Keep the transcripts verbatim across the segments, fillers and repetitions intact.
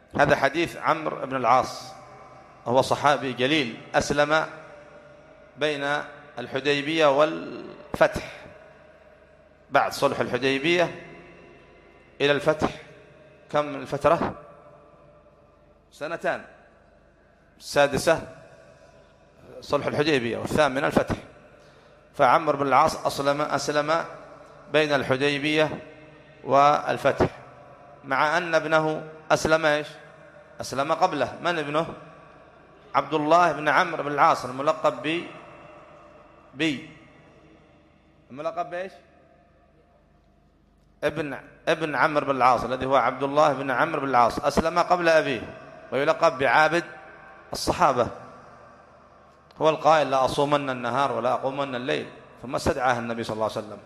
هذا حديث عمرو بن العاص، هو صحابي جليل، أسلم بين الحديبية والفتح، بعد صلح الحديبية إلى الفتح كم الفترة؟ سنتان، السادسة صلح الحديبية والثامنة الفتح. فعمرو بن العاص أسلم أسلم بين الحديبية والفتح، مع أن ابنه أسلم إيش؟ أسلم قبله. من ابنه؟ عبد الله بن عمرو بن العاص الملقب ب بي الملقب بإيش؟ ابن ابن عمرو بن العاص الذي هو عبد الله بن عمرو بن العاص، أسلم قبل أبيه ويلقب بعابد الصحابة. هو القائل: لا أصومن النهار ولا أقومن الليل، ثم استدعاه النبي صلى الله عليه وسلم.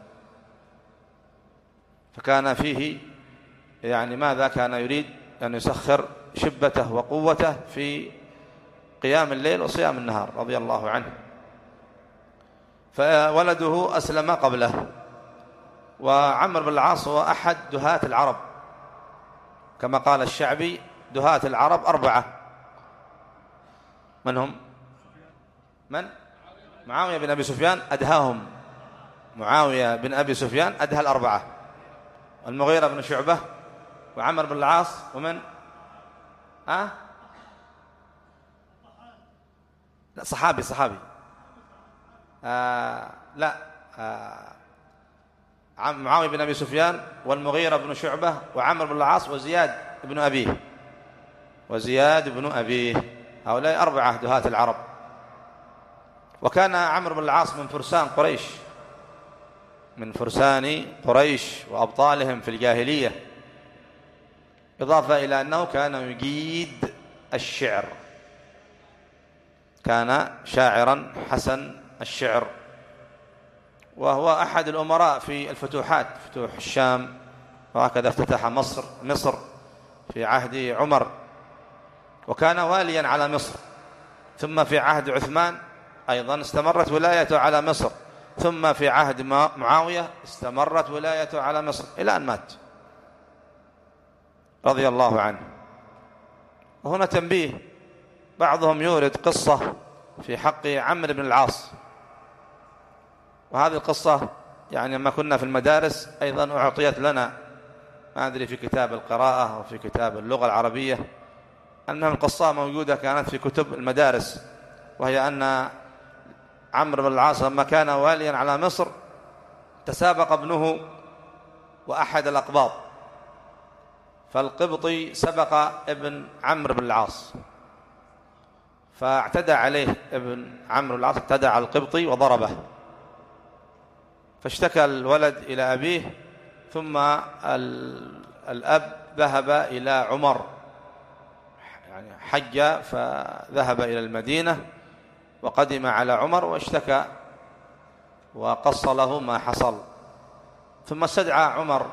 فكان فيه يعني ماذا كان يريد أن يسخر شبته وقوته في قيام الليل وصيام النهار رضي الله عنه. فولده أسلم قبله. وعمرو بن العاص هو أحد دهاة العرب، كما قال الشعبي: دهاة العرب أربعة. من هم؟ من؟ معاوية بن أبي سفيان أدهاهم. معاوية بن أبي سفيان أدهى الأربعة: المغيرة بن شعبة، وعمرو بن العاص، ومن؟ أه؟ لا، صحابي صحابي آه لا آه معاوية بن أبي سفيان والمغيرة بن شعبة وعمرو بن العاص وزياد بن أبيه وزياد بن أبيه هؤلاء أربعة دهاة العرب. وكان عمرو بن العاص من فرسان قريش، من فرسان قريش وأبطالهم في الجاهلية، إضافة إلى أنه كان يجيد الشعر، كان شاعرا حسن الشعر. وهو أحد الأمراء في الفتوحات، فتوح الشام، وهكذا افتتح مصر مصر في عهد عمر، وكان واليا على مصر. ثم في عهد عثمان أيضا استمرت ولايته على مصر، ثم في عهد معاوية استمرت ولايته على مصر إلى أن مات رضي الله عنه. وهنا تنبيه: بعضهم يورد قصة في حق عمرو بن العاص، وهذه القصة يعني لما كنا في المدارس أيضا أعطيت لنا، ما أدري في كتاب القراءة أو في كتاب اللغة العربية، أنها القصة موجودة كانت في كتب المدارس، وهي أن عمرو بن العاص لما كان واليا على مصر تسابق ابنه وأحد الأقباط، فالقبطي سبق ابن عمرو بن العاص، فاعتدى عليه ابن عمرو بن العاص، اعتدى على القبطي وضربه، فاشتكى الولد إلى أبيه. ثم الأب ذهب إلى عمر، يعني حج فذهب إلى المدينة وقدم على عمر واشتكى وقص له ما حصل. ثم استدعى عمر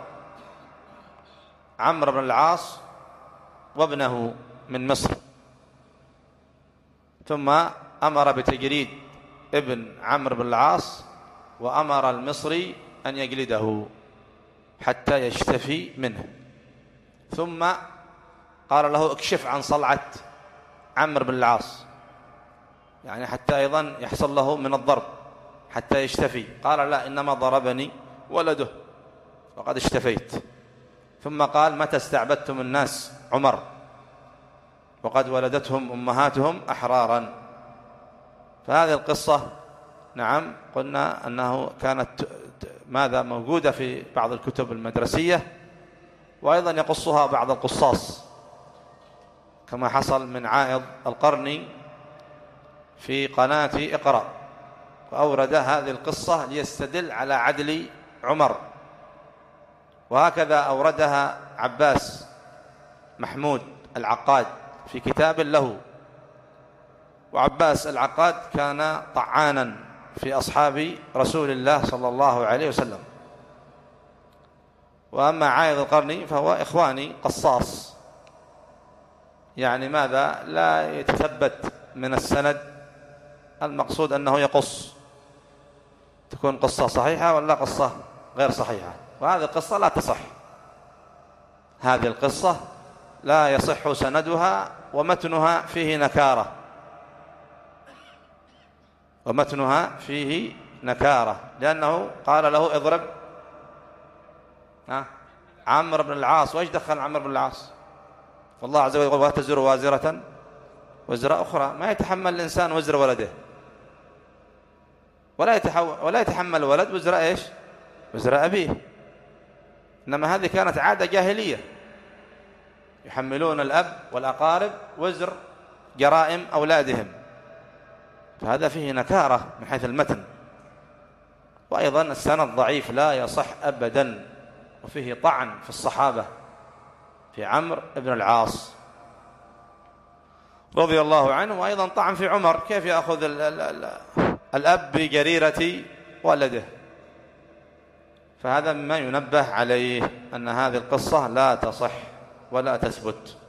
عمرو بن العاص وابنه من مصر، ثم أمر بتجريد ابن عمرو بن العاص، وأمر المصري أن يجلده حتى يشتفي منه. ثم قال له: اكشف عن صلعة عمرو بن العاص، يعني حتى أيضا يحصل له من الضرب حتى يشتفي. قال: لا، إنما ضربني ولده وقد اشتفيت. ثم قال: متى استعبدتم الناس عمر وقد ولدتهم أمهاتهم أحرارا؟ فهذه القصة نعم قلنا أنه كانت ماذا موجودة في بعض الكتب المدرسية، وأيضا يقصها بعض القصاص، كما حصل من عائض القرني في قناة اقرأ، وأورد هذه القصة ليستدل على عدل عمر. وهكذا أوردها عباس محمود العقاد في كتاب له. وعباس العقاد كان طعانا في أصحاب رسول الله صلى الله عليه وسلم. وأما عائض القرني فهو إخواني قصاص، يعني ماذا لا يتثبت من السند، المقصود أنه يقص، تكون قصة صحيحة ولا قصة غير صحيحة. وهذه القصة لا تصح، هذه القصة لا يصح سندها ومتنها فيه نكارة ومتنها فيه نكارة لأنه قال له اضرب عمرو بن العاص. وإيش دخل عمرو بن العاص؟ والله عز وجل يقول ولا تزر وازرة وزر أخرى. ما يتحمل الإنسان وزر ولده ولا يتحول ولا يتحمل ولد وزر إيش؟ وزر أبيه. إنما هذه كانت عادة جاهلية يحملون الأب والأقارب وزر جرائم أولادهم، فهذا فيه نكارة من حيث المتن. وأيضا السند ضعيف لا يصح أبدا، وفيه طعن في الصحابة في عمرو بن العاص رضي الله عنه، وأيضا طعن في عمر. كيف يأخذ ال ال ال الأب بجريرة ولده؟ فهذا مما ينبه عليه أن هذه القصة لا تصح ولا تثبت.